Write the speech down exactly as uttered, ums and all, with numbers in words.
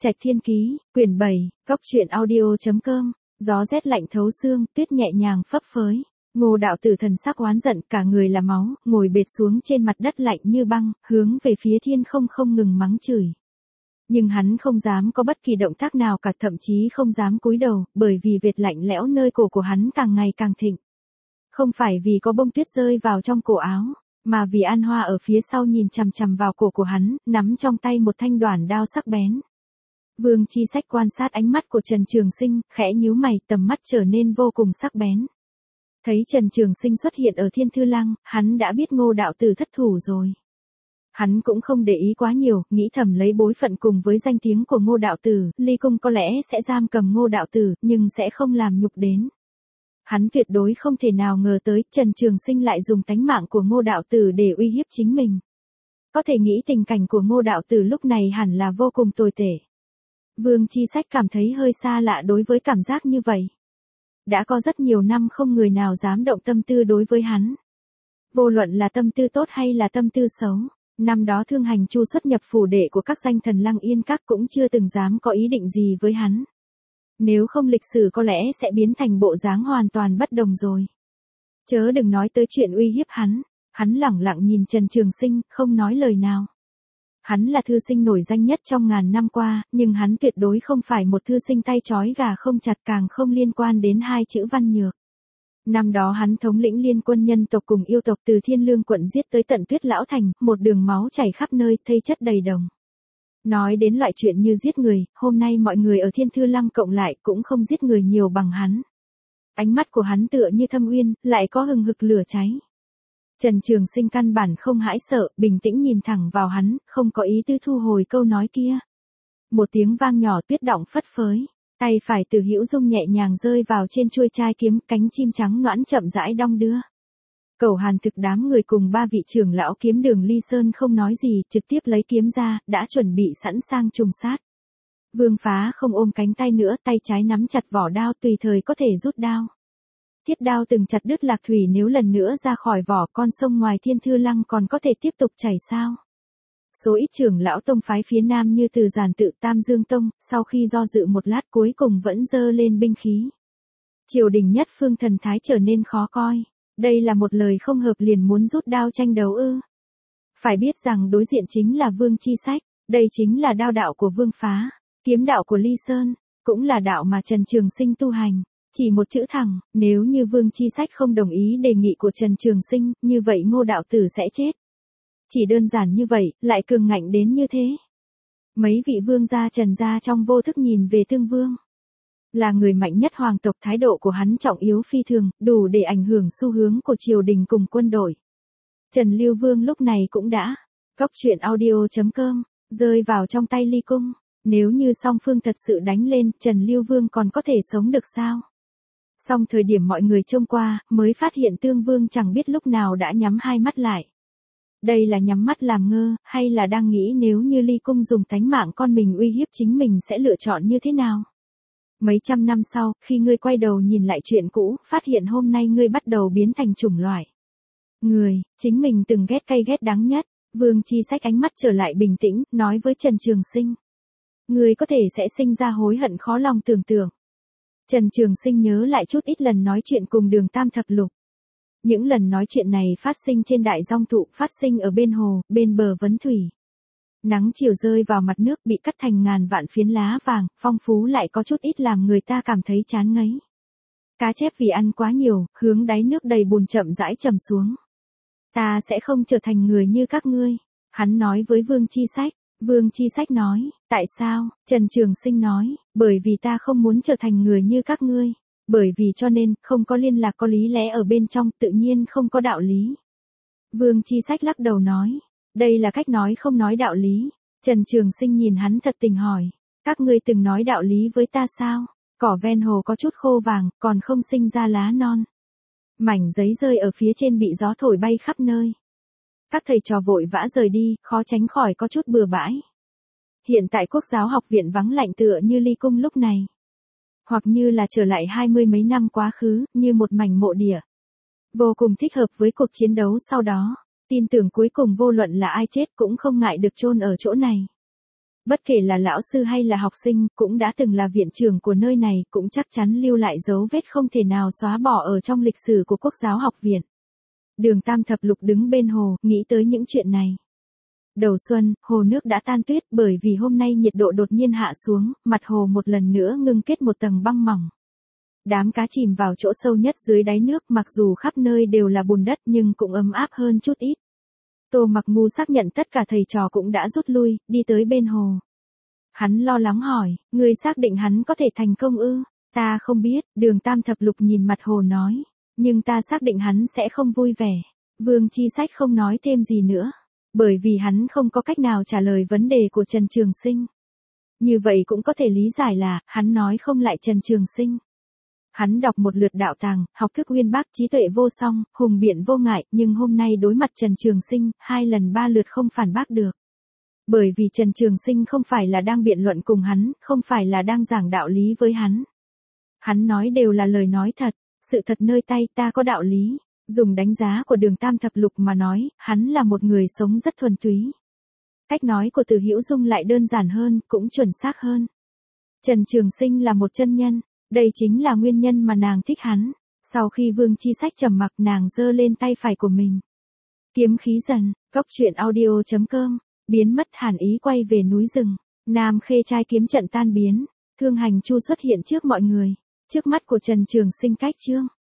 Trạch Thiên Ký, quyển bảy, góc truyện audio chấm com, gió rét lạnh thấu xương, tuyết nhẹ nhàng phấp phới. Ngô đạo tử thần sắc oán giận, cả người là máu, ngồi bệt xuống trên mặt đất lạnh như băng, hướng về phía thiên không không ngừng mắng chửi. Nhưng hắn không dám có bất kỳ động tác nào cả, thậm chí không dám cúi đầu, bởi vì vệt lạnh lẽo nơi cổ của hắn càng ngày càng thịnh. Không phải vì có bông tuyết rơi vào trong cổ áo, mà vì An Hoa ở phía sau nhìn chằm chằm vào cổ của hắn, nắm trong tay một thanh đoản đao sắc bén. Vương Chi Sách quan sát ánh mắt của Trần Trường Sinh, khẽ nhíu mày, tầm mắt trở nên vô cùng sắc bén. Thấy Trần Trường Sinh xuất hiện ở Thiên Thư Lăng, hắn đã biết Ngô đạo tử thất thủ rồi. Hắn cũng không để ý quá nhiều, nghĩ thầm lấy bối phận cùng với danh tiếng của Ngô đạo tử, Ly Cung có lẽ sẽ giam cầm Ngô đạo tử, nhưng sẽ không làm nhục đến. Hắn tuyệt đối không thể nào ngờ tới, Trần Trường Sinh lại dùng tánh mạng của Ngô đạo tử để uy hiếp chính mình. Có thể nghĩ tình cảnh của Ngô đạo tử lúc này hẳn là vô cùng tồi tệ. Vương Chi Sách cảm thấy hơi xa lạ đối với cảm giác như vậy. Đã có rất nhiều năm không người nào dám động tâm tư đối với hắn. Vô luận là tâm tư tốt hay là tâm tư xấu, năm đó Thương Hành Chu xuất nhập phủ đệ của các danh thần Lăng Yên Các cũng chưa từng dám có ý định gì với hắn. Nếu không lịch sử có lẽ sẽ biến thành bộ dáng hoàn toàn bất đồng rồi. Chớ đừng nói tới chuyện uy hiếp hắn, hắn lẳng lặng nhìn Trần Trường Sinh, không nói lời nào. Hắn là thư sinh nổi danh nhất trong ngàn năm qua, nhưng hắn tuyệt đối không phải một thư sinh tay trói gà không chặt, càng không liên quan đến hai chữ văn nhược. Năm đó hắn thống lĩnh liên quân nhân tộc cùng yêu tộc từ Thiên Lương quận giết tới tận Tuyết Lão Thành, một đường máu chảy khắp nơi, thây chất đầy đồng. Nói đến loại chuyện như giết người, hôm nay mọi người ở Thiên Thư Lăng cộng lại cũng không giết người nhiều bằng hắn. Ánh mắt của hắn tựa như thâm uyên, lại có hừng hực lửa cháy. Trần Trường Sinh căn bản không hãi sợ, bình tĩnh nhìn thẳng vào hắn, không có ý tư thu hồi câu nói kia. Một tiếng vang nhỏ, tuyết đọng phất phới, tay phải Từ Hữu Dung nhẹ nhàng rơi vào trên chuôi trai kiếm, cánh chim trắng nõn chậm rãi đong đưa. Cẩu Hàn Thực đám người cùng ba vị trưởng lão kiếm đường Ly Sơn không nói gì, trực tiếp lấy kiếm ra, đã chuẩn bị sẵn sàng trùng sát. Vương Phá không ôm cánh tay nữa, tay trái nắm chặt vỏ đao, tùy thời có thể rút đao. Thiết đao từng chặt đứt Lạc Thủy, nếu lần nữa ra khỏi vỏ, con sông ngoài Thiên Thư Lăng còn có thể tiếp tục chảy sao? Số ít trưởng lão tông phái phía nam như Từ Giản Tự, Tam Dương Tông, sau khi do dự một lát cuối cùng vẫn giơ lên binh khí. Triều đình nhất phương thần thái trở nên khó coi. Đây là một lời không hợp liền muốn rút đao tranh đấu ư? Phải biết rằng đối diện chính là Vương Chi Sách, đây chính là đao đạo của Vương Phá, kiếm đạo của Ly Sơn, cũng là đạo mà Trần Trường Sinh tu hành. Chỉ một chữ thẳng, nếu như Vương Chi Sách không đồng ý đề nghị của Trần Trường Sinh, như vậy Ngô đạo tử sẽ chết. Chỉ đơn giản như vậy, lại cường ngạnh đến như thế. Mấy vị vương gia Trần gia trong vô thức nhìn về Tương Vương. Là người mạnh nhất hoàng tộc, thái độ của hắn trọng yếu phi thường, đủ để ảnh hưởng xu hướng của triều đình cùng quân đội. Trần Lưu Vương lúc này cũng đã, góc truyện audio chấm com, rơi vào trong tay Ly Cung. Nếu như song phương thật sự đánh lên, Trần Lưu Vương còn có thể sống được sao? Song thời điểm mọi người trông qua, mới phát hiện Tương Vương chẳng biết lúc nào đã nhắm hai mắt lại. Đây là nhắm mắt làm ngơ, hay là đang nghĩ nếu như Ly Cung dùng tánh mạng con mình uy hiếp chính mình sẽ lựa chọn như thế nào? Mấy trăm năm sau, khi ngươi quay đầu nhìn lại chuyện cũ, phát hiện hôm nay ngươi bắt đầu biến thành chủng loại người, chính mình từng ghét cay ghét đắng nhất. Vương Chi Sách ánh mắt trở lại bình tĩnh, nói với Trần Trường Sinh. Ngươi có thể sẽ sinh ra hối hận khó lòng tưởng tượng. Trần Trường Sinh nhớ lại chút ít lần nói chuyện cùng Đường Tam Thập Lục. Những lần nói chuyện này phát sinh trên đại dong thụ, phát sinh ở bên hồ, bên bờ vấn thủy. Nắng chiều rơi vào mặt nước bị cắt thành ngàn vạn phiến lá vàng, phong phú lại có chút ít làm người ta cảm thấy chán ngấy. Cá chép vì ăn quá nhiều, hướng đáy nước đầy bùn chậm rãi trầm xuống. Ta sẽ không trở thành người như các ngươi, hắn nói với Vương Chi Sách. Vương Chi Sách nói, tại sao? Trần Trường Sinh nói, bởi vì ta không muốn trở thành người như các ngươi. Bởi vì cho nên, không có liên lạc có lý lẽ ở bên trong, tự nhiên không có đạo lý. Vương Chi Sách lắc đầu nói, đây là cách nói không nói đạo lý. Trần Trường Sinh nhìn hắn thật tình hỏi, các ngươi từng nói đạo lý với ta sao? Cỏ ven hồ có chút khô vàng, còn không sinh ra lá non. Mảnh giấy rơi ở phía trên bị gió thổi bay khắp nơi. Các thầy trò vội vã rời đi, khó tránh khỏi có chút bừa bãi. Hiện tại Quốc giáo học viện vắng lạnh tựa như Ly Cung lúc này. Hoặc như là trở lại hai mươi mấy năm quá khứ, như một mảnh mộ địa. Vô cùng thích hợp với cuộc chiến đấu sau đó. Tin tưởng cuối cùng vô luận là ai chết cũng không ngại được chôn ở chỗ này. Bất kể là lão sư hay là học sinh, cũng đã từng là viện trưởng của nơi này, cũng chắc chắn lưu lại dấu vết không thể nào xóa bỏ ở trong lịch sử của Quốc giáo học viện. Đường Tam Thập Lục đứng bên hồ, nghĩ tới những chuyện này. Đầu xuân, hồ nước đã tan tuyết bởi vì hôm nay nhiệt độ đột nhiên hạ xuống, mặt hồ một lần nữa ngưng kết một tầng băng mỏng. Đám cá chìm vào chỗ sâu nhất dưới đáy nước, mặc dù khắp nơi đều là bùn đất nhưng cũng ấm áp hơn chút ít. Tô Mặc Ngu xác nhận tất cả thầy trò cũng đã rút lui, đi tới bên hồ. Hắn lo lắng hỏi, ngươi xác định hắn có thể thành công ư? Ta không biết, Đường Tam Thập Lục nhìn mặt hồ nói. Nhưng ta xác định hắn sẽ không vui vẻ. Vương Chi Sách không nói thêm gì nữa. Bởi vì hắn không có cách nào trả lời vấn đề của Trần Trường Sinh. Như vậy cũng có thể lý giải là, hắn nói không lại Trần Trường Sinh. Hắn đọc một lượt đạo tàng, học thức uyên bác, trí tuệ vô song, hùng biện vô ngại, nhưng hôm nay đối mặt Trần Trường Sinh, hai lần ba lượt không phản bác được. Bởi vì Trần Trường Sinh không phải là đang biện luận cùng hắn, không phải là đang giảng đạo lý với hắn. Hắn nói đều là lời nói thật, sự thật nơi tay ta có đạo lý. Dùng đánh giá của Đường Tam Thập Lục mà nói, hắn là một người sống rất thuần túy. Cách nói của Từ Hữu Dung lại đơn giản hơn, cũng chuẩn xác hơn. Trần Trường Sinh là một chân nhân, đây chính là nguyên nhân mà nàng thích hắn. Sau khi Vương Chi Sách trầm mặc, nàng giơ lên tay phải của mình. Kiếm khí dần, cốc truyện audio chấm com, biến mất hàn ý quay về núi rừng. Nam Khê trai kiếm trận tan biến, Thương Hành Chu xuất hiện trước mọi người. Trước mắt của Trần Trường Sinh cách chương.